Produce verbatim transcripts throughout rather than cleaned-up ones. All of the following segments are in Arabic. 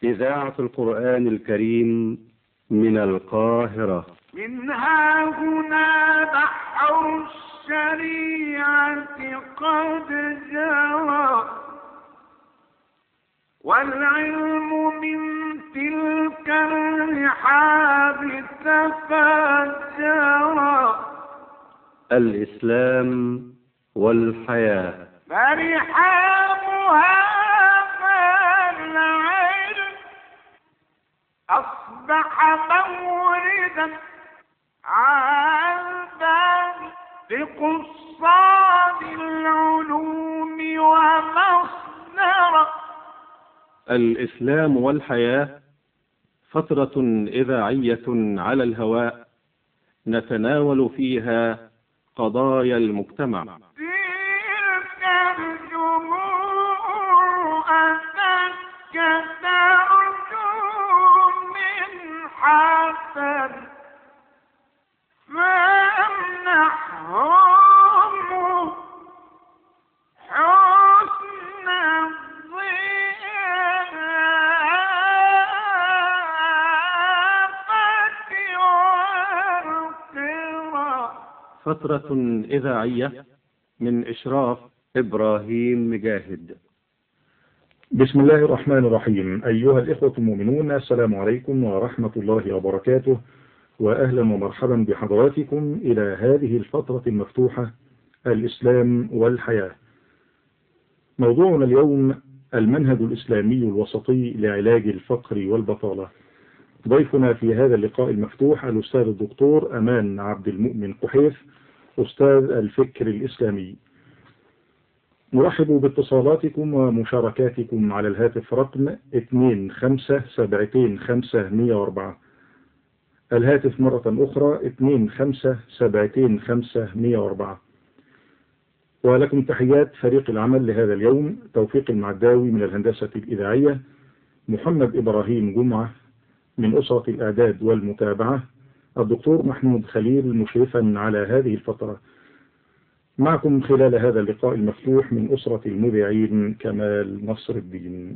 إذاعة القرآن الكريم من القاهرة. منها هنا بحر الشريعة قد جرى، والعلم من تلك الرحاب تفجرا. الإسلام والحياة. فرحاب هذا العلم أصبح موردا عذبا لقصاد العلوم ومصدرا. الإسلام والحياة فترة إذاعية على الهواء نتناول فيها قضايا المجتمع. تلك الجموع أتتك ترجو من حسن، فامنحهم حسن الضيافة والقرى. فترة إذاعية من إشراف إبراهيم مجاهد. بسم الله الرحمن الرحيم. أيها الإخوة المؤمنون، السلام عليكم ورحمة الله وبركاته، وأهلا ومرحبا بحضراتكم إلى هذه الفترة المفتوحة، الإسلام والحياة. موضوعنا اليوم المنهج الإسلامي الوسطي لعلاج الفقر والبطالة. ضيفنا في هذا اللقاء المفتوح الأستاذ الدكتور أمان عبد المؤمن قحيف، أستاذ الفكر الإسلامي. نرحب باتصالاتكم ومشاركاتكم على الهاتف رقم اثنين خمسة سبعتين خمسة مية وأربعة. الهاتف مرة أخرى اثنين خمسة سبعتين خمسة مية وأربعة. ولكم تحيات فريق العمل لهذا اليوم: توفيق المعداوي من الهندسة الإذاعية، محمد إبراهيم جمعة من أسرة الإعداد والمتابعة، الدكتور محمود خليل مشرفا على هذه الفترة. معكم خلال هذا اللقاء المفتوح من أسرة المذيعين كمال نصر الدين.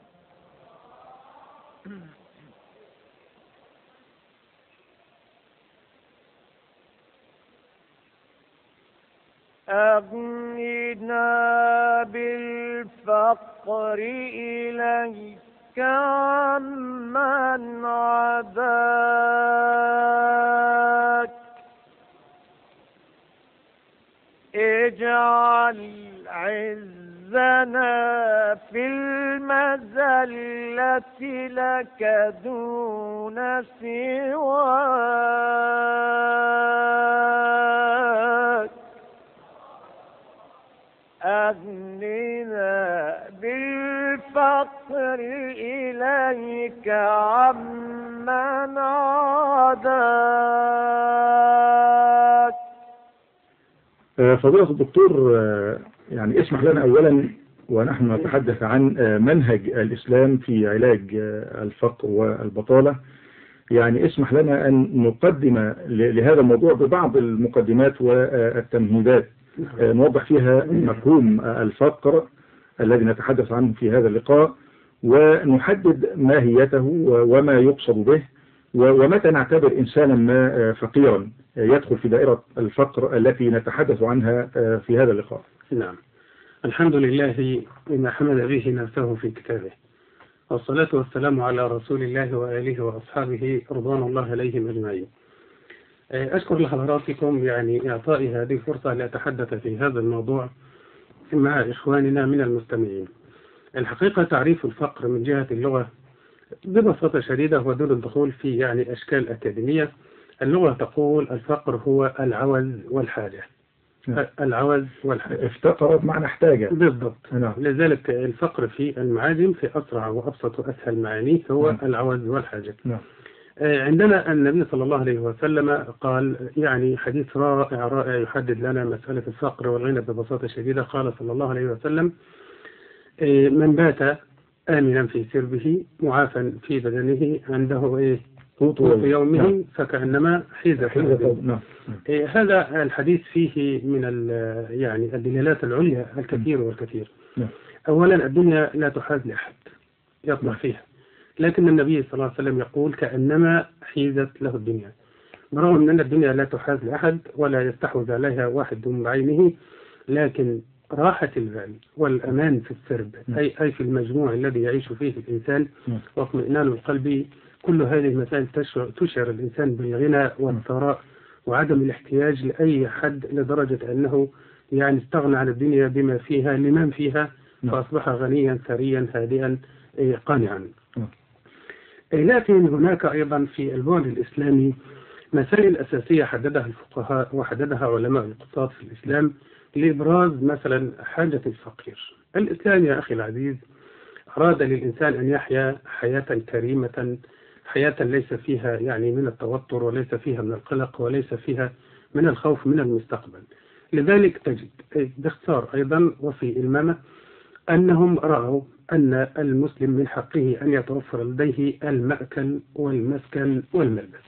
أغننا بالفقر إليك عمن عداك، اجعل عزنا في المذلة لك دون سواك. أغننا بالفقر إليك عمن عاداك. فضيلة الدكتور، يعني اسمح لنا أولا ونحن نتحدث عن منهج الإسلام في علاج الفقر والبطالة، يعني اسمح لنا أن نقدم لهذا الموضوع ببعض المقدمات والتمهيدات نوضح فيها مفهوم الفقر الذي نتحدث عنه في هذا اللقاء، ونحدد ماهيته وما يقصد به، ومتى نعتبر إنسانا ما فقيرا يدخل في دائرة الفقر التي نتحدث عنها في هذا اللقاء. نعم، الحمد لله بما حمد به نفسه في كتابه، والصلاة والسلام على رسول الله وآله وأصحابه رضوان الله عليهم أجمعين. أشكر لحضراتكم يعني إعطائي هذه الفرصة لأتحدث في هذا الموضوع مع إخواننا من المستمعين. الحقيقة تعريف الفقر من جهة اللغة ببساطة شديدة ودون الدخول في يعني أشكال أكاديمية. اللغة تقول الفقر هو العوز والحاجة. نعم. العوز والحاجة، افتقر بمعنى احتاج بالضبط. نعم. لذلك الفقر في المعاجم في أسرع وأبسط وأسهل معانيه هو نعم. العوز والحاجة. نعم. عندنا النبي صلى الله عليه وسلم قال يعني حديث رائع رائع يحدد لنا مسألة الفقر والغنى ببساطة شديدة. قال صلى الله عليه وسلم: من بات آمنا في سربه معافا في بدنه عنده إيه قوت يومه فكأنما حيز حيزة. هذا الحديث فيه من يعني الدلالات العليا الكثير والكثير. أولا الدنيا لا تحاز لأحد يطمح فيها، لكن النبي صلى الله عليه وسلم يقول كأنما حيزت له الدنيا، برغم من أن الدنيا لا تحاز لأحد ولا يستحوذ عليها واحد بعينه، لكن راحة البال والأمان في السرب أي أي في المجموع الذي يعيش فيه الإنسان واطمئنان القلب، كل هذه المسائل تشعر الإنسان بالغنى والثراء وعدم الاحتياج لأي حد، لدرجة أنه يعني استغنى عن الدنيا بما فيها لمن فيها، فأصبح غنيا ثريا هادئا قانعا. لكن هناك أيضا في البعد الإسلامي مسائل أساسية حددها الفقهاء وحددها علماء الاقتصاد في الإسلام لإبراز مثلا حاجة الفقير. الإسلام يا أخي العزيز أراد للإنسان أن يحيا حياة كريمة، حياة ليس فيها يعني من التوتر وليس فيها من القلق وليس فيها من الخوف من المستقبل. لذلك تجد باختصار أيضا وفي المامة أنهم رأوا أن المسلم من حقه أن يتوفر لديه المأكل والمسكن والملبس.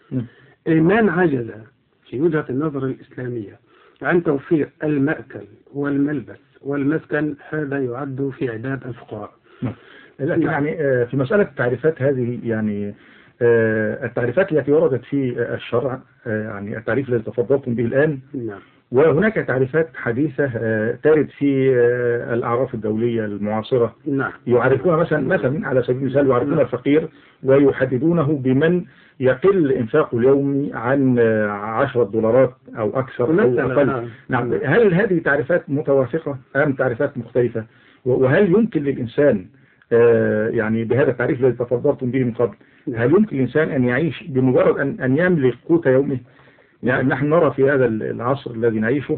من عجز في وجهة النظر الإسلامية عن توفير المأكل والملبس والمسكن هذا يعد في عداد الفقراء. لكن يعني في مسألة التعريفات هذه، يعني التعريفات التي وردت في الشرع، يعني التعريف الذي تفضلتم به الآن، نعم. وهناك تعريفات حديثة ترد في الأعراف الدولية المعاصرة، نعم. يعرفون مثلا مثلا على سبيل المثال يعرفون الفقير ويحددونه بمن يقل إنفاقه اليومي عن عشرة دولارات أو أكثر أو أقل. نعم. هل هذه تعريفات متوافقة أم تعريفات مختلفة؟ وهل يمكن للإنسان يعني بهذا التعريف الذي تفضلتم به من قبل، هل يمكن للإنسان أن يعيش بمجرد أن أن يملك قوت يومه؟ يعني نحن نرى في هذا العصر الذي نعيشه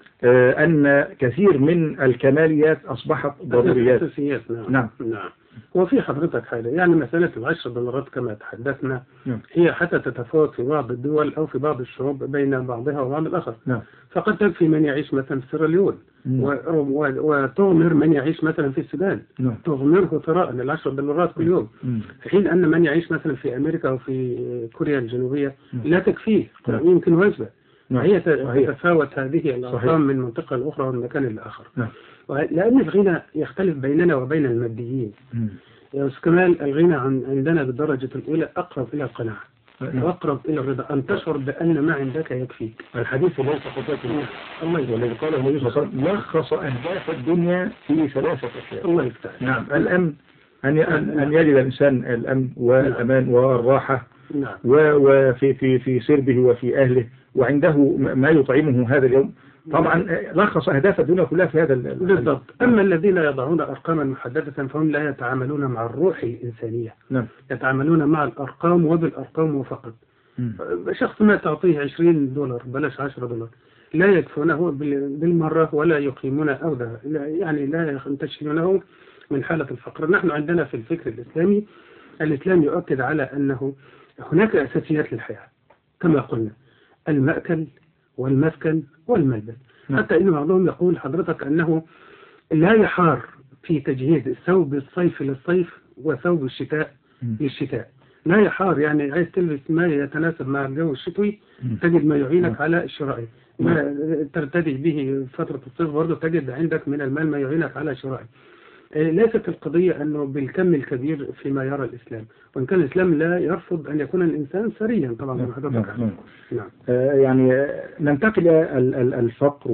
أن كثير من الكماليات أصبحت ضروريات. نعم. نعم. نعم. وفي حضرتك حاجة، يعني مسألة العشر دولارات كما تحدثنا، نعم. هي حتى تتفاوت في بعض الدول أو في بعض الشعوب بين بعضها وبعض الآخر. نعم. فقد تكفي من يعيش مثلا في سيراليون وتغمر من يعيش مثلا في السودان، نعم. تغمره ثراء العشر دولارات كل يوم، في حين أن من يعيش مثلا في أمريكا أو في كوريا الجنوبية لا تكفيه، نعم. يمكن وجبة. نعم. هي تتفاوت هذه الأرقام من منطقة لأخرى ومن مكان لآخر. نعم. لأن الغنى يختلف بيننا وبين الماديين. مم. يا أستاذ كمال، الغنى عندنا بالدرجة الأولى أقرب إلى القناعة، نعم. وأقرب إلى الرضا، أن تشعر بأن ما عندك يكفيك. الحديث ليس قطعة الله والذي قاله النبي صلى الله عليه وسلم لخص أهداف الدنيا في ثلاثة أشياء. الله يفتح. نعم. الأمن، أن أن يجد الإنسان الأمن والأمان والراحة، نعم. وفي في في سربه وفي أهله وعنده ما يطعمه هذا اليوم. طبعا لخص أهداف الدنيا كلها في هذا بالضبط. أما الذين يضعون أرقاما محددة فهم لا يتعاملون مع الروح الإنسانية، نعم. يتعاملون مع الأرقام وبالأرقام وفقط. مم. شخص ما تعطيه عشرين دولار بلاش عشرة دولار لا يكفونه بالمرة ولا يقيمون أودا، يعني لا ينتشلونه من حالة الفقر. نحن عندنا في الفكر الإسلامي، الإسلام يؤكد على أنه هناك أساسيات للحياة كما قلنا، المأكل والمسكن والملبس. حتى إن بعضهم يقول حضرتك أنه لا يحار في تجهيز ثوب الصيف للصيف وثوب الشتاء للشتاء، لا يحار، يعني عايز تلبس ما يتناسب مع الجو الشتوي تجد ما يعينك على شرائه، ما ترتدي به فترة الصيف برضه تجد عندك من المال ما يعينك على شرائه. ليست القضية أنه بالكم الكبير فيما يرى الإسلام، وإن كان الإسلام لا يرفض أن يكون الإنسان ثريا طبعا. نعم. نعم. نعم. نعم. آه يعني ننتقل الفقر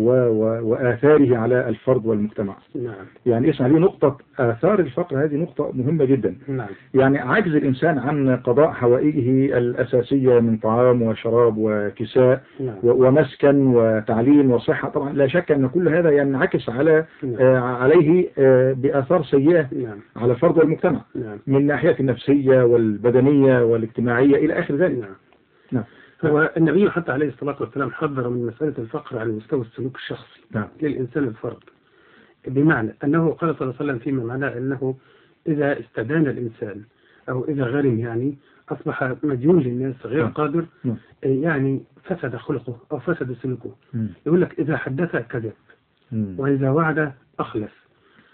وآثاره على الفرد والمجتمع. نعم. يعني اسمع لي، نقطة آثار الفقر هذه نقطة مهمة جدا. نعم. يعني عجز الإنسان عن قضاء حوائجه الأساسية من طعام وشراب وكساء، نعم. ومسكن وتعليم وصحة، طبعا لا شك أن كل هذا ينعكس على نعم. آه عليه آه بآثار سيئة، نعم. على الفرد والمجتمع، نعم. من ناحية النفسية والبدنية والاجتماعية إلى آخر ذلك. نعم. نعم. هو النبي حتى عليه الصلاة والسلام حذر من مسألة الفقر على مستوى السلوك الشخصي، نعم. للإنسان الفرد، بمعنى أنه قال صلى الله عليه وسلم فيما معناه أنه إذا استدان الإنسان أو إذا غرم يعني أصبح مديون للناس غير نعم. قادر، نعم. يعني فسد خلقه أو فسد سلوكه. م. يقول لك إذا حدث كذب، م. وإذا وعد أخلف.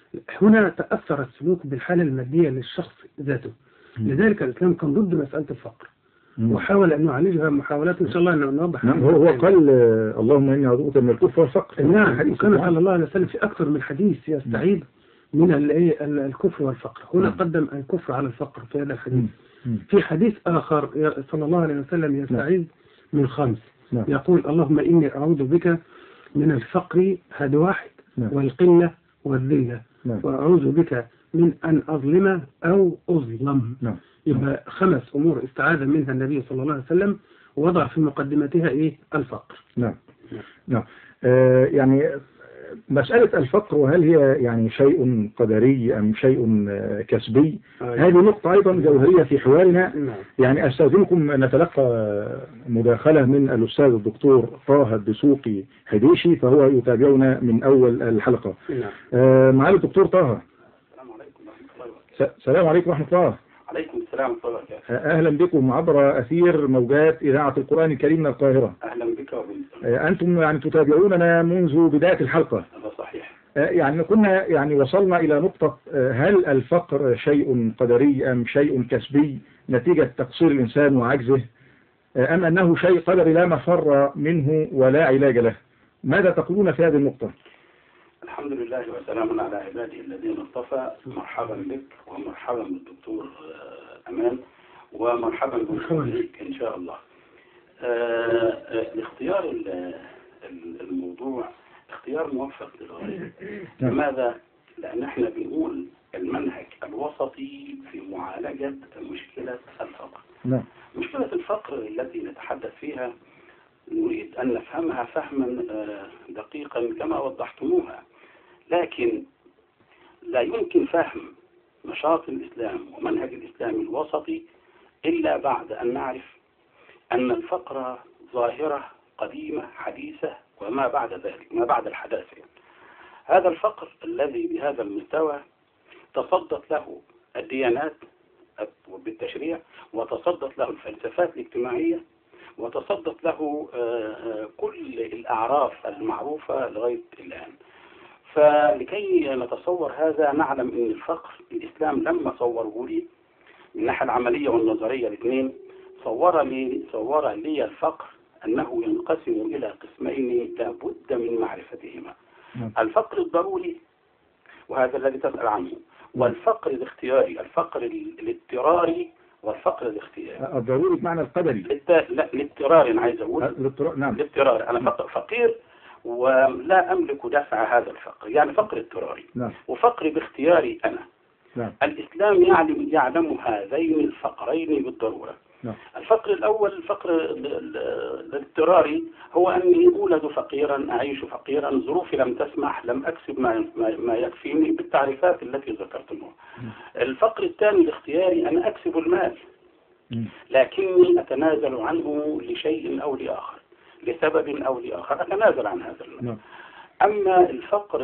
هنا تأثر السلوك بالحالة المادية للشخص ذاته. م. لذلك الإسلام كان ضد مسألة الفقر، م. وحاول أن نعالجها محاولات إن شاء الله أن نوضح. نعم. هو, هو قال اللهم إني أعوذ بك من الكفر والفقر. نعم. وكان صلى الله عليه وسلم في أكثر من حديث يستعيد من الكفر والفقر. هنا قدم الكفر على الفقر في هذا الحديث. في حديث آخر صلى الله عليه وسلم يستعيذ من خمس، يقول اللهم إني أعوذ بك من الفقر، هذا واحد، والقلة والذلة، وأعوذ بك من أن أظلم أو أظلم. يبقى خمس أمور استعاذ منها النبي صلى الله عليه وسلم، ووضع في مقدمتها إيه؟ الفقر. نعم نعم. آه يعني مسألة الفقر، وهل هي يعني شيء قدري أم شيء كسبي؟ آه هذه نقطة أيضا جوهرية في حوارنا. نعم. يعني أستاذنكم نتلقى مداخلة من الأستاذ الدكتور طه الدسوقي حديشي، فهو يتابعنا من أول الحلقة. نعم. آه معالي الدكتور طه. السلام عليكم ورحمة الله وبركاته. السلام عليكم ورحمة الله. عليكم السلام ورحمة الله وبركاته. أهلا بكم عبر أثير موجات إذاعة القرآن الكريم من القاهرة. أهلا بك وبالسلام. أنتم يعني تتابعوننا منذ بداية الحلقة. هذا صحيح. يعني كنا يعني وصلنا إلى نقطة، هل الفقر شيء قدري أم شيء كسبي نتيجة تقصير الإنسان وعجزه، أم أنه شيء قدري لا مفر منه ولا علاج له؟ ماذا تقولون في هذه النقطة؟ الحمد لله وسلام على عباده الذين اصطفى. مرحبا بك ومرحبا بالدكتور أمان، ومرحبا بك إن شاء الله. الاختيار الموضوع اختيار موفق للغاية. لماذا؟ لأن احنا بنقول المنهج الوسطي في معالجة مشكلة الفقر. نعم. مشكلة الفقر التي نتحدث فيها نريد أن نفهمها فهما دقيقا كما وضحتموها، لكن لا يمكن فهم نشاط الإسلام ومنهج الإسلام الوسطي إلا بعد أن نعرف أن الفقر ظاهرة قديمة حديثة وما بعد ذلك، ما بعد الحداثة. هذا الفقر الذي بهذا المستوى تصدت له الديانات بالتشريع، وتصدت له الفلسفات الاجتماعية، وتصدت له كل الأعراف المعروفة لغاية الآن. فلكي نتصور هذا نعلم أن الفقر الإسلام لما صوره لي من الناحية العملية والنظرية الاثنين، صور لي صور لي الفقر أنه ينقسم إلى قسمين لا بد من معرفتهما. الفقر الضروري وهذا الذي تسأل عنه، والفقر الاختياري، الفقر الاضطراري والفقر الاختياري. الضروري بمعنى القدري؟ لا، الاضطراري أنا عايز أقول. الاضطرار. نعم. الاضطراري. أنا فقر فقير ولا أملك دفع هذا الفقر، يعني فقر اضطراري. نعم. وفقر باختياري أنا. نعم. الإسلام يعلم يعلم هذين الفقرين بالضرورة. نعم. الفقر الأول الفقر الاضطراري هو أني أولد فقيرا، أعيش فقيرا، ظروفي لم تسمح، لم أكسب ما ما يكفيني بالتعريفات التي ذكرتموها. الفقر الثاني الاختياري أنا أكسب المال لكني أتنازل عنه لشيء أو لآخر، لسبب أو لآخر أتنازل عن هذا المال. نعم. أما الفقر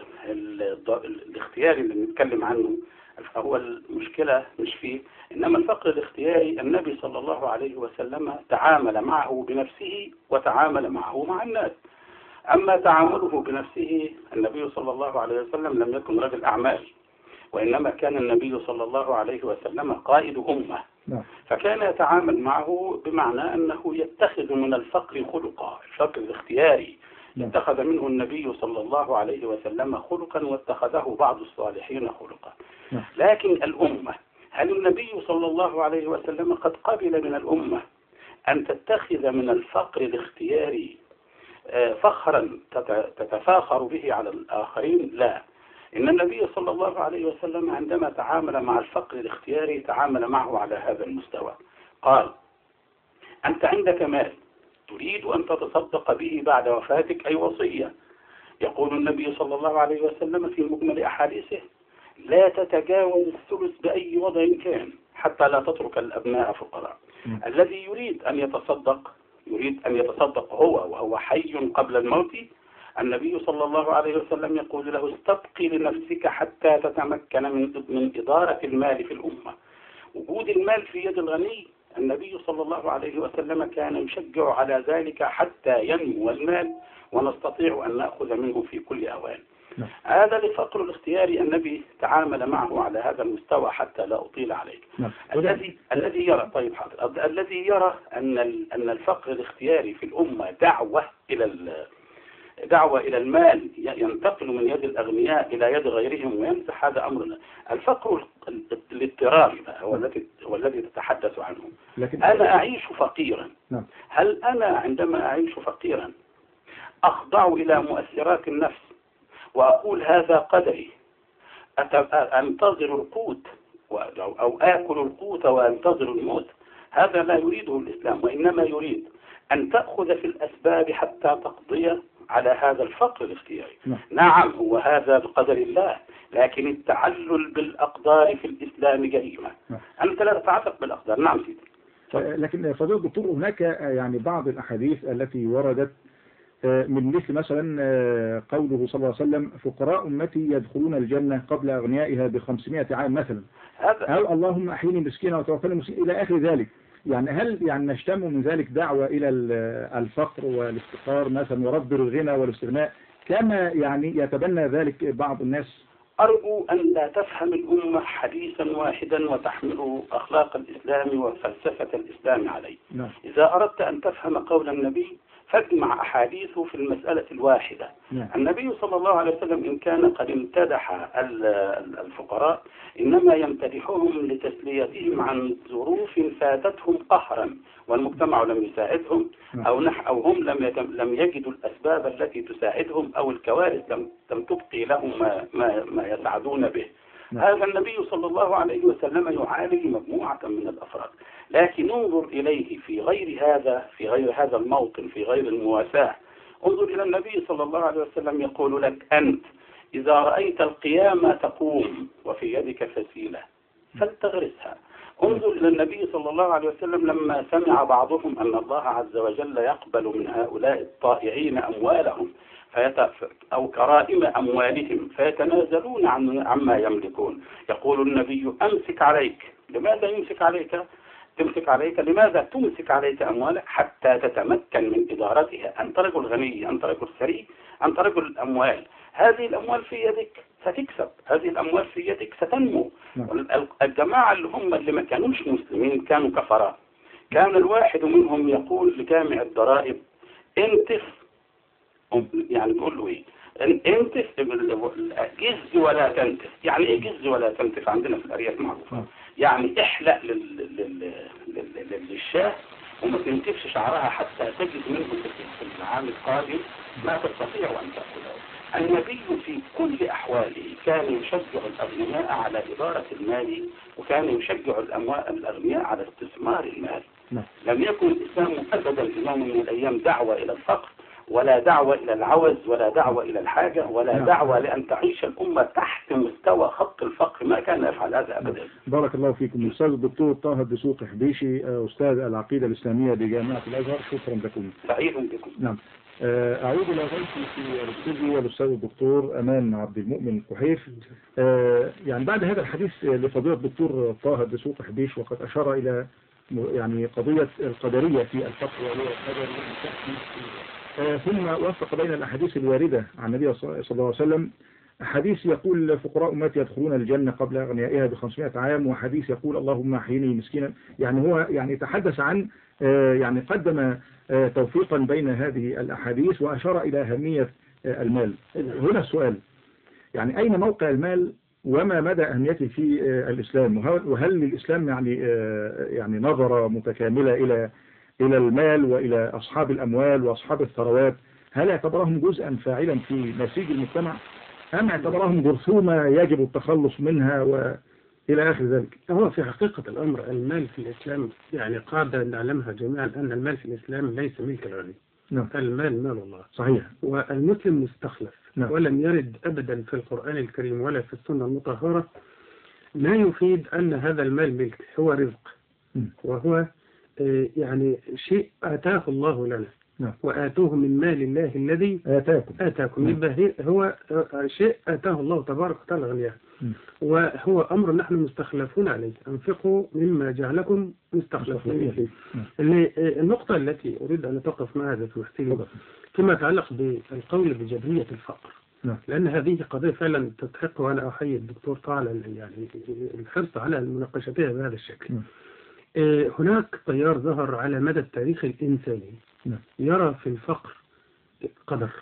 الاختياري اللي نتكلم عنه فهو المشكلة مش فيه، إنما الفقر الاختياري النبي صلى الله عليه وسلم تعامل معه بنفسه وتعامل معه مع الناس. أما تعامله بنفسه، النبي صلى الله عليه وسلم لم يكن رجل أعمال، وإنما كان النبي صلى الله عليه وسلم قائد أمة. فكان يتعامل معه بمعنى أنه يتخذ من الفقر خلقا. الفقر الاختياري اتخذ منه النبي صلى الله عليه وسلم خلقا، واتخذه بعض الصالحين خلقا. لكن الأمة، هل النبي صلى الله عليه وسلم قد قبل من الأمة أن تتخذ من الفقر الاختياري فخرا تتفاخر به على الآخرين؟ لا. إن النبي صلى الله عليه وسلم عندما تعامل مع الفقر الاختياري تعامل معه على هذا المستوى. قال: أنت عندك مال تريد أن تتصدق به بعد وفاتك، أي وصية. يقول النبي صلى الله عليه وسلم في مجمل أحاديثه: لا تتجاوز الثلث بأي وضع كان حتى لا تترك الأبناء فقراء. الذي يريد أن يتصدق يريد أن يتصدق هو وهو حي قبل الموت، النبي صلى الله عليه وسلم يقول له: استبقي لنفسك حتى تتمكن من من إدارة المال في الأمة. وجود المال في يد الغني، النبي صلى الله عليه وسلم كان يشجع على ذلك حتى ينمو المال ونستطيع أن نأخذ منه في كل أوان. نعم. هذا الفقر الاختياري النبي تعامل معه على هذا المستوى حتى لا أطيل عليك. نعم. الذي الذي يرى طيب حاضر الذي يرى أن أن الفقر الاختياري في الأمة دعوة إلى دعوة إلى المال ينتقل من يد الأغنياء إلى يد غيرهم ويمسح، هذا أمر. الفقر الاضطراري هو الذي هو الذي تتحدث عنه. لكن أنا أعيش فقيرا، هل أنا عندما أعيش فقيرا أخضع إلى مؤثرات النفس وأقول هذا قدري، أنتظر القوت أو آكل القوت وأنتظر الموت؟ هذا لا يريده الإسلام، وإنما يريد أن تأخذ في الأسباب حتى تقضي على هذا الفقر الاختياري. نعم, نعم هو هذا بقدر الله، لكن التعلل بالأقدار في الإسلام جريمة. نعم. أنت لا تتعلق بالأقدار. نعم سيدي. لكن فضيلة الدكتور هناك يعني بعض الأحاديث التي وردت من مثل مثلا قوله صلى الله عليه وسلم فقراء أمتي يدخلون الجنة قبل أغنيائها بخمسمائة عام مثلا، هل اللهم أحيني مسكينا وتوفني مسكينا إلى آخر ذلك. يعني هل يعني نشتم من ذلك دعوة إلى الفقر والافتقار مثلا ورفض الغنى والاستغناء كما يعني يتبنى ذلك بعض الناس؟ أرجو أن لا تفهم الأمة حديثا واحدا وتحمل أخلاق الإسلام وفلسفة الإسلام عليه. نعم. إذا أردت أن تفهم قول النبي فاجمع أحاديثه في المسألة الواحدة. نعم. النبي صلى الله عليه وسلم إن كان قد امتدح الفقراء إنما يمتدحهم لتسليتهم عن ظروف فاتتهم قهرا والمجتمع لم يساعدهم، أو نح أو هم لم لم يجدوا الأسباب التي تساعدهم، أو الكوارث لم لم تبقي لهم ما ما, ما يسعدون به. نعم. هذا النبي صلى الله عليه وسلم يعالج مجموعة من الأفراد، لكن انظر إليه في غير هذا في غير هذا الموطن، في غير المواساة. انظر إلى النبي صلى الله عليه وسلم يقول لك أنت إذا رأيت القيامة تقوم وفي يدك فسيلة فلتغرسها. انظر إلى النبي صلى الله عليه وسلم لما سمع بعضهم أن الله عز وجل يقبل من هؤلاء الطائعين أموالهم أو كرائم أموالهم فيتنازلون عن عما يملكون، يقول النبي أمسك عليك. لماذا يمسك عليك؟ تمسك عليك لماذا تمسك عليك أموالك؟ حتى تتمكن من إدارتها. أنت رجل غني، أنت رجل ثري، أنت رجل الأموال، هذه الأموال في يدك ستكسب، هذه الأموال في يدك ستنمو. الجماعة اللي هم اللي ما كانوش مسلمين كانوا كفراء، كان الواحد منهم يقول لجامع الضرائب انتف، يعني تقول له ايه؟ انتف جز ولا تنتف. يعني ايه جز ولا تنتف؟ عندنا في الأرياف معروفة، يعني احلق للشاه وما تنتفش شعرها حتى تجد منه في العام القادم ما تستطيع أن تأكله. النبي في كل أحواله كان يشجع الأغنياء على إدارة المال، وكان يشجع الأغنياء على استثمار المال. لم يكن الإسلام أبدا في يوم من الأيام دعوة إلى الفقر، ولا دعوة إلى العوز، ولا دعوة إلى الحاجة، ولا دعوة لأن تعيش الأمة تحت مستوى خط الفقر. ما كان يفعل هذا أبدا. بارك الله فيكم. أستاذ الدكتور طه الدسوقي حبيشي، أستاذ العقيدة الإسلامية بجامعة الأزهر، شكرا لكم. سعيد بكم. نعم. أعود إلى ضيفي في الاستوديو والأستاذ الدكتور أمان عبد المؤمن قحيف. يعني بعد هذا الحديث لفضيلة الدكتور طه الدسوقي حبيش، وقد أشار إلى يعني قضية القدرية في الفقر وهو القدر ثم وفق بين الأحاديث الواردة عن النبي صلى الله عليه وسلم. حديث يقول فقراء أمتي يدخلون الجنة قبل أغنيائها بخمسمائة عام، وحديث يقول اللهم أحيني مسكينا. يعني هو يعني تحدث عن يعني قدم توفيقا بين هذه الأحاديث وأشار إلى أهمية المال. هنا السؤال، يعني أين موقع المال وما مدى أهميته في الإسلام؟ وهل الإسلام يعني يعني نظرة متكاملة إلى إلى المال وإلى أصحاب الأموال وأصحاب الثروات؟ هل اعتبرهم جزءا فاعلا في نسيج المجتمع، أم اعتبرهم جرثومة يجب التخلص منها وإلى آخر ذلك؟ هو في حقيقة الأمر المال في الإسلام يعني قاعدة نعلمها جميعا أن المال في الإسلام ليس ملك الغني. نعم. المال مال الله. صحيح. والمسلم مستخلف. نعم. ولم يرد أبدا في القرآن الكريم ولا في السنة المطهرة ما يفيد أن هذا المال ملك، هو رزق. م. وهو يعني شيء آتاه الله لنا. نعم. وآتوه من مال الله الذي آتاكم آتاكم. يبقى هو شيء آتاه الله تبارك وتعالى غنياه، وهو أمر نحن مستخلفون عليه. أنفقوا مما جعلكم مستخلفين فيه. النقطة التي أريد أن أتوقف معها هذا تمثيل فيما يتعلق بالقول بجبرية الفقر. نعم. لأن هذه قضية فعلا تستحق، وأنا أحيي الدكتور طه يعني الحرص على مناقشتها بهذا الشكل. نعم. هناك تيار ظهر على مدى التاريخ الإنساني يرى في الفقر قدر،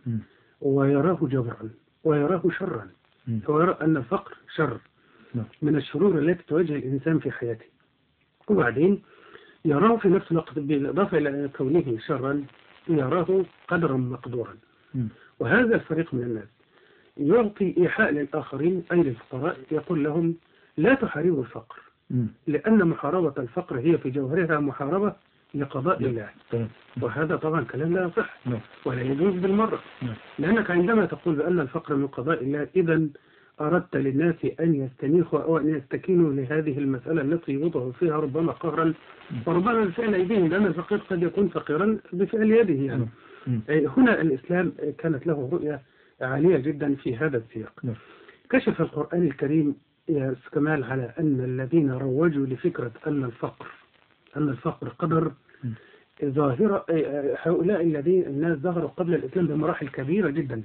ويراه جوعا ويراه شرا. هو يرى أن الفقر شر من الشرور التي تواجه الإنسان في حياته، وبعدين يراه في نفس الوقت بالإضافة إلى كونه شرا يراه قدرا مقدورا. وهذا الفريق من الناس يعطي إيحاء للآخرين أي للفقراء، يقول لهم لا تحاربوا الفقر، لأن محاربة الفقر هي في جوهرها محاربة لقضاء الله. وهذا طبعا كلام لا يصح ولا يجوز بالمرة، لأنك عندما تقول بأن الفقر من قضاء الله إذن أردت للناس أن يستنيخوا أو أن يستكينوا لهذه المسألة التي يوضعوا فيها ربما قهرا وربما بفعل أيديهم، لأن الفقير قد يكون فقيرا بفعل يده يعني. هنا الإسلام كانت له رؤية عالية جدا في هذا السياق. كشف القرآن الكريم يا كمال على أن الذين روجوا لفكرة أن الفقر أن الفقر قدر ظاهرة، هؤلاء الذين الناس ظهروا قبل الإسلام بمراحل كبيرة جدا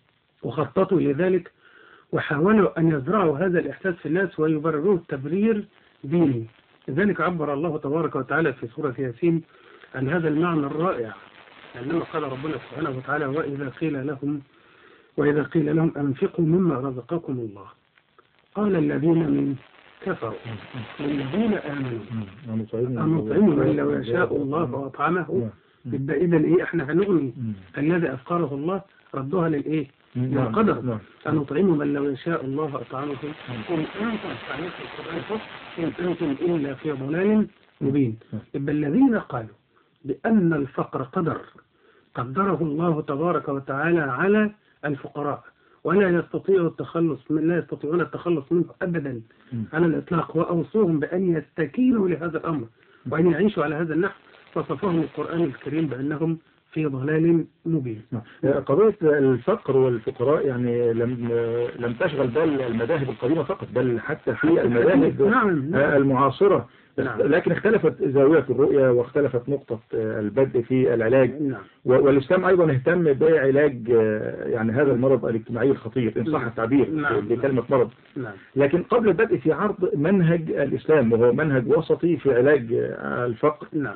وخططوا لذلك وحاولوا أن يزرعوا هذا الإحساس في الناس ويبرروه تبرير ديني. لذلك عبر الله تبارك وتعالى في سورة ياسين عن هذا المعنى الرائع، عندما قال ربنا سبحانه وتعالى وإذا قيل لهم وإذا قيل لهم أنفقوا مما رزقكم الله قال الذين من كفروا والذين آمنوا أنطعموا من لو يشاء الله وأطعمه. يبقى إذا إيه إحنا هنغني الذي أفقره الله ردوها للإيه؟ للقدر. أنطعموا من لو يشاء الله أطعمه إن أنتم تعليق القرآن فقط إن أنتم إلا في ضلال مبين. يبقى الذين قالوا بأن الفقر قدر قدره الله تبارك وتعالى على الفقراء ولا يستطيعوا التخلص من لا يستطيعون التخلص منه أبدا على الإطلاق، وأوصوهم بأن يستكينوا لهذا الأمر وأن يعيشوا على هذا النحو، وصفهم القرآن الكريم بأنهم في ضلال مبين. قضية الفقر والفقراء يعني لم لم تشغل بال المذاهب القديمة فقط، بل حتى في المذاهب نعم نعم. المعاصرة. نعم. لكن اختلفت زاوية الرؤية واختلفت نقطة البدء في العلاج. نعم. والإسلام أيضا اهتم بعلاج يعني هذا المرض الاجتماعي الخطير إن صح التعبير. نعم. بكلمة مرض. نعم. لكن قبل البدء في عرض منهج الإسلام وهو منهج وسطي في علاج الفقر. نعم.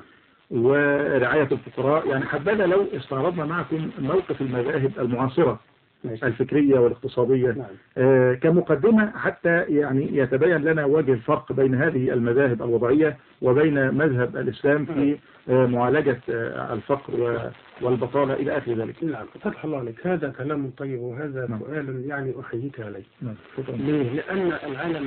ورعاية الفقراء، يعني حبذا لو استعرضنا معكم موقف المذاهب المعاصرة الفكرية والاقتصادية نعم. آه كمقدمة حتى يعني يتبين لنا وجه الفرق بين هذه المذاهب الوضعية وبين مذهب الإسلام في آه معالجة آه الفقر والبطالة إلى آخر ذلك. نعم فتح الله عليك، هذا كلام طيب وهذا نعم. سؤال يعني أحييك عليه. نعم. ليه؟ لأن العالم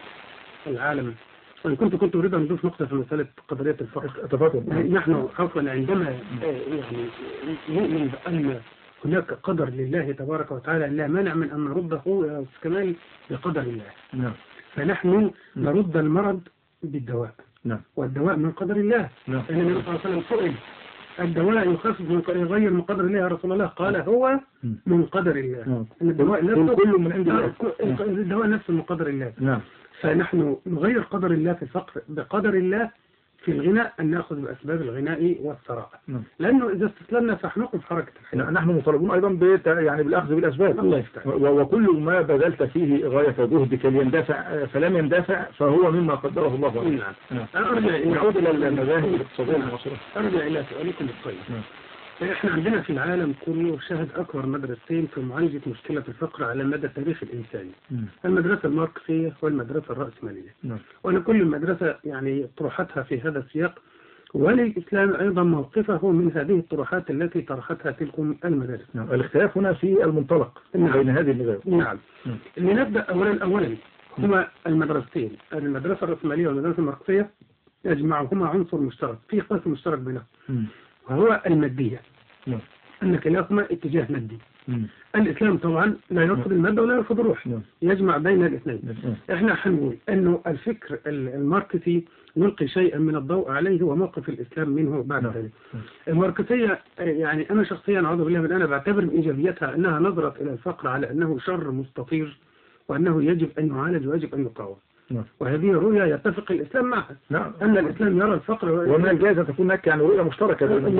العالم أنا كنت كنت أريد أن أضيف نقطة في مسألة قدرية الفقر. تفضل. نحن عفوا عندما يعني نؤمن بأن هناك قدر لله تبارك وتعالى لا مانع من أن نرده كمان بقدر الله. نعم. فنحن نرد المرض بالدواء. نعم. والدواء من قدر الله. نعم. لأن النبي صلى الله عليه وسلم سئل الدواء يخفف من يغير من قدر الله يا رسول الله؟ قال هو من قدر الله. نعم. إن الدواء نفسه كله من عند الله. الدواء نفسه من قدر الله. نعم. فنحن نغير قدر الله في الفقر بقدر الله في الغناء، أن نأخذ بأسباب الغناء والثراء. نعم. لأنه إذا استسلمنا فنوقف حركة الحياة. نحن مطالبون أيضا بت... يعني بالأخذ بالأسباب. الله يفتح. و... وكل ما بذلت فيه غاية جهدك ليندفع فلم يندفع فهو مما قدره الله عليه. نعم. نعم. أرجع نعود إلى المذاهب الاقتصادية المعاصرة. أرجع إلى سؤالكم الطيب. نعم. إحنا عندنا في العالم كله شهد أكبر مدرستين في معالجة مشكلة الفقر على مدى التاريخ الإنساني. م. المدرسة الماركسية والمدرسة الرأسمالية. م. وأن كل مدرسة يعني طروحتها في هذا السياق، وللإسلام أيضا موقفه من هذه الطروحات التي طرحتها تلك المدارس. نعم. الاختلاف هنا في المنطلق. نعم. بين هذه المدارس. نعم. لنبدأ أولا أولا هما المدرستين، المدرسة الرأسمالية والمدرسة الماركسية يجمعهما عنصر مشترك في قاسم مشترك بينهم، وهو المادية. نعم. أن كلاهما اتجاه مادي. مم. الإسلام طبعا لا يرفض المادة ولا يرفض الروح. نعم. يجمع بين الاثنين. نعم. احنا حنقول أنه الفكر الماركسي نلقي شيئا من الضوء عليه وموقف الإسلام منه بعد ذلك. نعم. الماركسية يعني أنا شخصيا أعوذ بالله من أنا بعتبر من إيجابيتها أنها نظرت إلى الفقر على أنه شر مستطير وأنه يجب أن يعالج ويجب أن يقاوم. نعم. وهذه رؤية يتفق الإسلام معها. نعم. أن الإسلام يرى الفقر ومن الجائز أن تكون هناك يعني رؤية مشتركة بين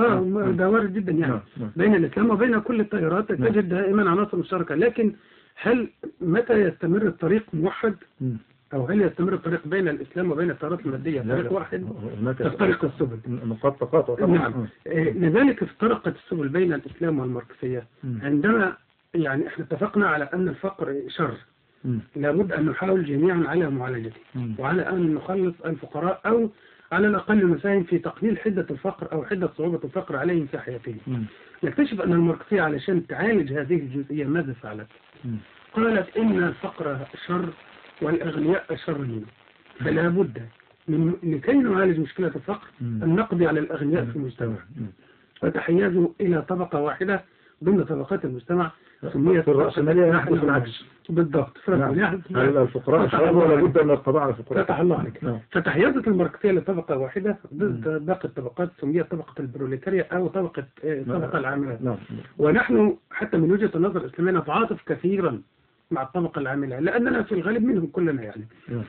آه ده وارد جدا يعني. نعم. بين الإسلام وبين كل التيارات تجد دائما عناصر مشتركة، لكن هل متى يستمر الطريق موحد؟ أو هل يستمر الطريق بين الإسلام وبين التيارات المادية طريق واحد تفترق السبل؟ نقاط تقاطع. نعم. لذلك افترقت السبل بين الإسلام والماركسية عندما يعني احنا اتفقنا على أن الفقر شر، لابد أن نحاول جميعا على معالجته وعلى أن نخلص الفقراء أو على الأقل نساهم في تقليل حدة الفقر أو حدة صعوبة الفقر عليهم في حياتهم. نكتشف أن الماركسية علشان تعالج هذه الجزئية ماذا فعلت؟ قالت إن الفقر شر والأغنياء شر منه، فلا بد من لكي نعالج مشكلة الفقر أن نقضي على الأغنياء في المجتمع، فتحيزوا إلى طبقة واحدة ضمن طبقات المجتمع سميت الرأسمالية يحدث العكس. بالضبط. الفقراء شر ولا بد من القضاء على الفقراء. فتح الله عليك. فتحيزت الماركسية لطبقة واحدة ضد باقي الطبقات سميت طبقة البروليتارية أو طبقة طبقة العاملة. ونحن حتى من وجهة النظر الإسلامية نتعاطف كثيرا مع الطبقة العاملة لأننا في الغالب منهم كلنا يعني.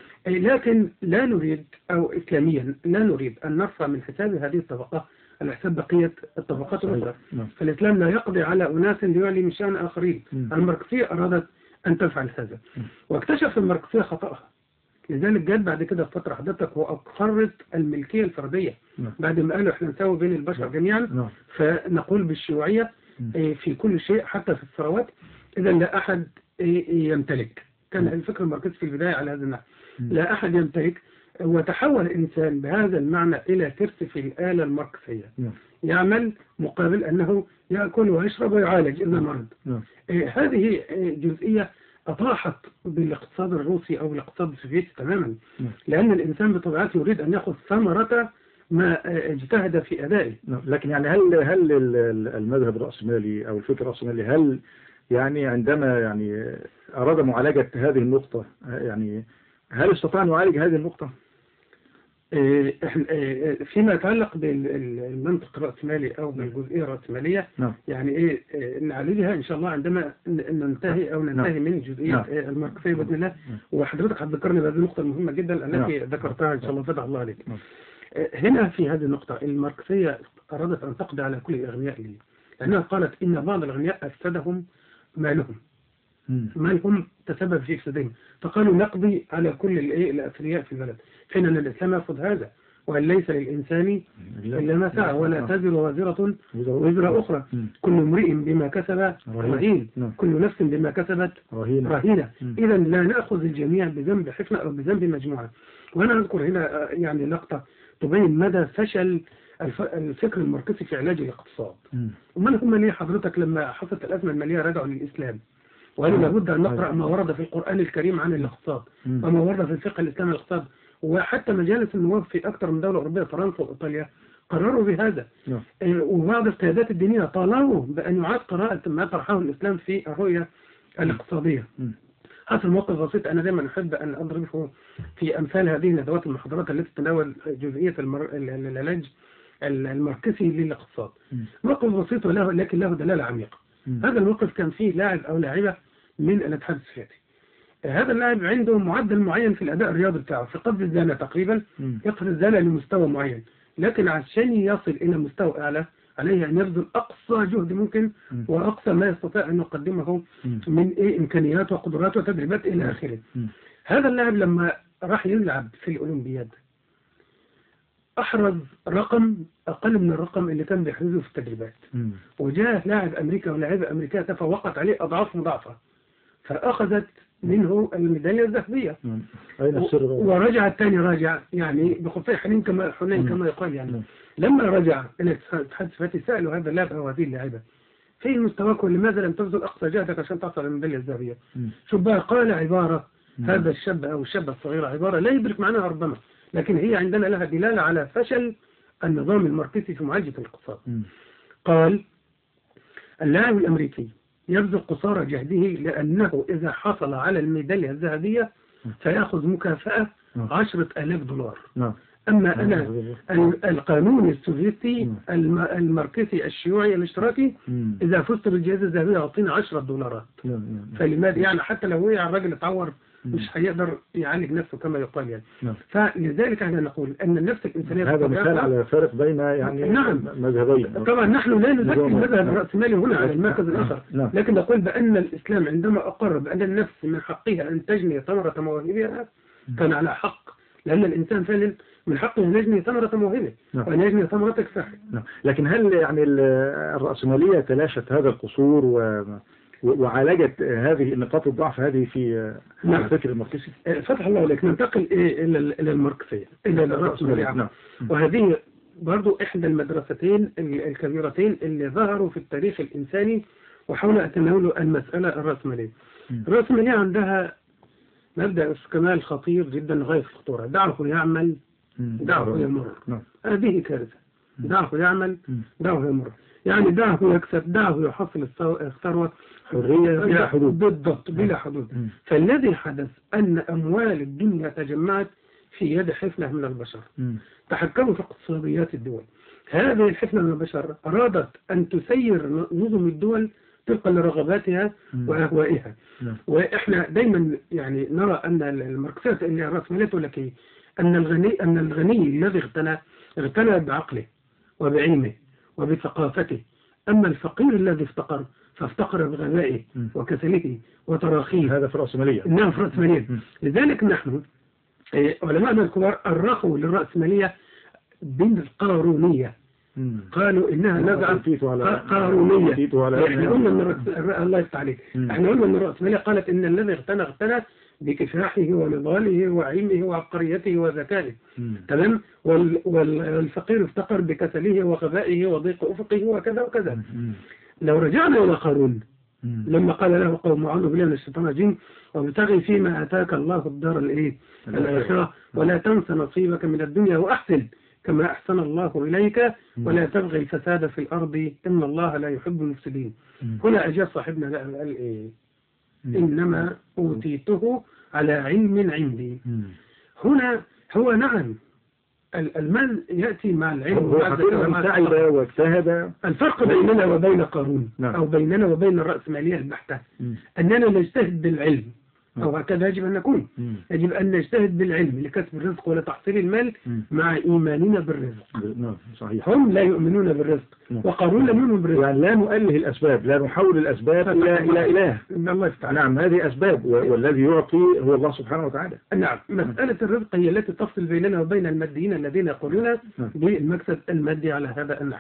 لكن لا نريد أو إسلاميا لا نريد أن نرفع من حساب هذه الطبقة على حساب بقية الطبقات الأخرى. فالإسلام لا يقضي على أناس ليعلي من شأن آخرين. الماركسية أرادت أن تفعل هذا واكتشف الماركسية خطأها، لذلك جت بعد كده فترة حضرتك وأقرت الملكية الفردية بعد ما قالوا احنا نساوي بين البشر جميعا، فنقول بالشيوعية في كل شيء حتى في الثروات، إذا لا أحد يمتلك. كان الفكر الماركسي في البداية على هذا النحو، لا أحد يمتلك، وتحول الإنسان بهذا المعنى إلى ترس في الآلة الماركسية يعمل مقابل أنه يأكل ويشرب ويعالج إلا المرض. إيه هذه جزئية أطاحت بالاقتصاد الروسي أو الاقتصاد السوفيتي تماما، لأن الإنسان بطبيعته يريد أن يأخذ ثمرة ما اجتهد في أدائه. لكن يعني هل هل المذهب الرأسمالي أو الفكر الرأسمالي هل يعني عندما يعني أراد معالجة هذه النقطة يعني هل استطاع أن يعالج هذه النقطة؟ فيما يتعلق بالمنطق الرأسمالي أو بالجزئية الرأسمالية نعم. يعني إيه نعالجها إن شاء الله عندما ننتهي أو ننتهي نعم. من جزئية نعم. الماركسية بإذن الله. وحضرتك هتذكرني بهذه النقطة المهمة جدا التي نعم. ذكرتها إن شاء الله فتح الله عليك. نعم. هنا في هذه النقطة الماركسية أرادت أن تقضي على كل الأغنياء لي، لأنها قالت إن بعض الأغنياء أفسدهم مالهم مالهم تسبب في إفسادهم، فقالوا نقضي على كل الأثرياء في البلد، حين أن الإسلام يرفض هذا وأن ليس للإنسان إلا ما سعى ولا تزر وازرة وزر أخرى، كل امرئ بما كسب رهين، كل نفس بما كسبت رهينة. إذا لا نأخذ الجميع بذنب حفنة أو بذنب مجموعة. وأنا أذكر هنا يعني لقطة تبين مدى فشل الفكر الماركسي في علاج الاقتصاد. ومن هم ليه حضرتك لما حصلت الأزمة المالية رجعوا للإسلام وقالوا لابد أن نقرأ ما ورد في القرآن الكريم عن الاقتصاد وما ورد في الفقه الإسلامي الاقتصاد، وحتى مجالس النواب في أكثر من دولة أوروبية فرنسا وإيطاليا قرروا بهذا. وبعض القيادات الدينية طالبوا بأن يعاد قراءة ما طرحه الإسلام في الرؤية الاقتصادية. حصل موقف بسيط أنا دائما أحب أن أضربه في أمثال هذه الندوات المحاضرات التي تتناول جزئية المر... العلاج الماركسي للاقتصاد. موقف بسيط وله لكن له دلالة عميقة. هذا الموقف كان فيه لاعب أو لاعبة من الاتحاد السوفيتي. هذا اللاعب عنده معدل معين في الأداء الرياضي بتاعه في قفز الزانة تقريبا، يقفز الزانة لمستوى معين، لكن عشان يصل إلى مستوى أعلى عليه أن يبذل أقصى جهد ممكن وأقصى ما يستطيع أن يقدمه من إيه إمكانيات وقدرات وتدريبات إلى آخره. هذا اللاعب لما راح يلعب في الأولمبياد أحرز رقم أقل من الرقم اللي كان بيحرزه في التدريبات، وجاء لاعب أمريكا ولاعبة أمريكية تفوقت عليه أضعاف مضاعفة فأخذت منه الميدالية الذهبية. ورجع الثاني راجع يعني بخفي حنين كما حنين كما يقال يعني. لما رجع إلى الاتحاد السوفيتي سألوا هذا اللاعب أو هذه اللاعبة في مستواك ولماذا لم تبذل أقصى جهدك عشان تحصل على الميدالية الذهبية؟ شو بقى قال عبارة هذا الشاب أو الشابة الصغيرة عبارة لا يدرك معناها ربما، لكن هي عندنا لها دلالة على فشل النظام الماركسي في معالجة الاقتصاد. قال اللاعب الأمريكي يبذل قصارى جهده لأنه إذا حصل على الميدالية الذهبية سيأخذ مكافأة عشرة آلاف دولار. أما أنا القانون السوفيتي الماركسي الشيوعي الاشتراكي إذا فزت بالجائزة الذهبية أعطيني عشرة دولارات. فلماذا يعني حتى لو وقع الراجل اتعور مش هيقدر يعالج نفسه كما يقال يعني. نعم. فلذلك احنا نقول ان النفس الانسانيه هذا مثال على فرق بين يعني نعم. مذهبين. طبعا نحن لا نزكي المذهب الرأسمالي هنا على المركز الاخر، نعم. لكن نقول بان الاسلام عندما اقر بان النفس من حقها ان تجني ثمره مواهبها كان على حق، لأن الإنسان فعلا من حقه أن يجني ثمرة موهبة نعم. وأن يجني ثمرة كفاح. نعم. لكن هل يعني ال- الرأسمالية تلاشت هذا القصور و... وعالجت هذه نقاط الضعف هذه في نعم. الفكر الماركسي؟ فتح الله عليك، ننتقل إيه إلى إلى الماركسية، إلى الرأسمالية. نعم. وهذه برضو إحدى المدرستين الكبيرتين اللي ظهروا في التاريخ الإنساني، وحاول أتناول المسألة الرأسمالية. الرأسمالية عندها مبدأ كمال خطير جدا غاية في الخطورة: دعه يعمل دعه يمر. نعم. هذه كارثة. دعه يعمل دعه يمر، يعني دعه يكسب، دعه يحصل الثروة حرية بلا حدود. بالضبط، بلا حدود. فالذي حدث أن أموال الدنيا تجمعت في يد حفنة من البشر تحكموا في اقتصاديات الدول. هذه الحفنة من البشر أرادت أن تسير نظم الدول طبقا لرغباتها وأهوائها. وإحنا دايما يعني نرى أن الماركسية اللي الرأسمالية تقول لك إيه؟ أن الغني أن الغني الذي اغتنى اغتنى بعقله وبعلمه وبثقافته، أما الفقير الذي افتقر فافتقر بغبائه وكسله وتراخيه. هذا في الرأسمالية. إنها في الرأسمالية. لذلك نحن علماءنا الكبار أرخوا للرأسمالية بالقارونية. قالوا إنها نزعة قارونية. احنا قلنا ان الله يفتح عليك، احنا قلنا ان الرأسمالية قالت ان الذي اغتنى اغتنى بكفاحه ونضاله وعلمه وعبقريته وذكائه، تمام، والفقير افتقر بكسله وغبائه وضيق افقه وكذا وكذا. لو رجعنا الى قارون لما قال له قوم اعوذ بالله من الشيطان الرجيم وابتغي فيما اتاك الله الدار الايه الاخره ولا تنس نصيبك من الدنيا واحسن كما أحسن الله إليك ولا تبغي الفساد في الأرض إن الله لا يحب المفسدين. هنا أجاب صاحبنا بقى قال إيه؟ إنما أوتيته على علم عندي. هنا هو نعم المال يأتي مع العلم. هو سعد واجتهد. الفرق بيننا وبين قارون نعم. أو بيننا وبين الرأسمالية البحتة أننا نجتهد بالعلم، أو هكذا يجب أن نكون. مم. يجب أن نجتهد بالعلم لكسب الرزق ولتحصيل المال مم. مع إيماننا بالرزق. نعم صحيح. هم لا يؤمنون بالرزق وقارون لم يؤمن بالرزق. يعني لا نؤله الأسباب، لا نحول الأسباب إلى إلى إله. إن الله يفتح. نعم هذه أسباب والذي يعطي هو الله سبحانه وتعالى. نعم مسألة الرزق هي التي تفصل بيننا وبين الماديين الذين يقولون بالمكسب المادي على هذا النحو.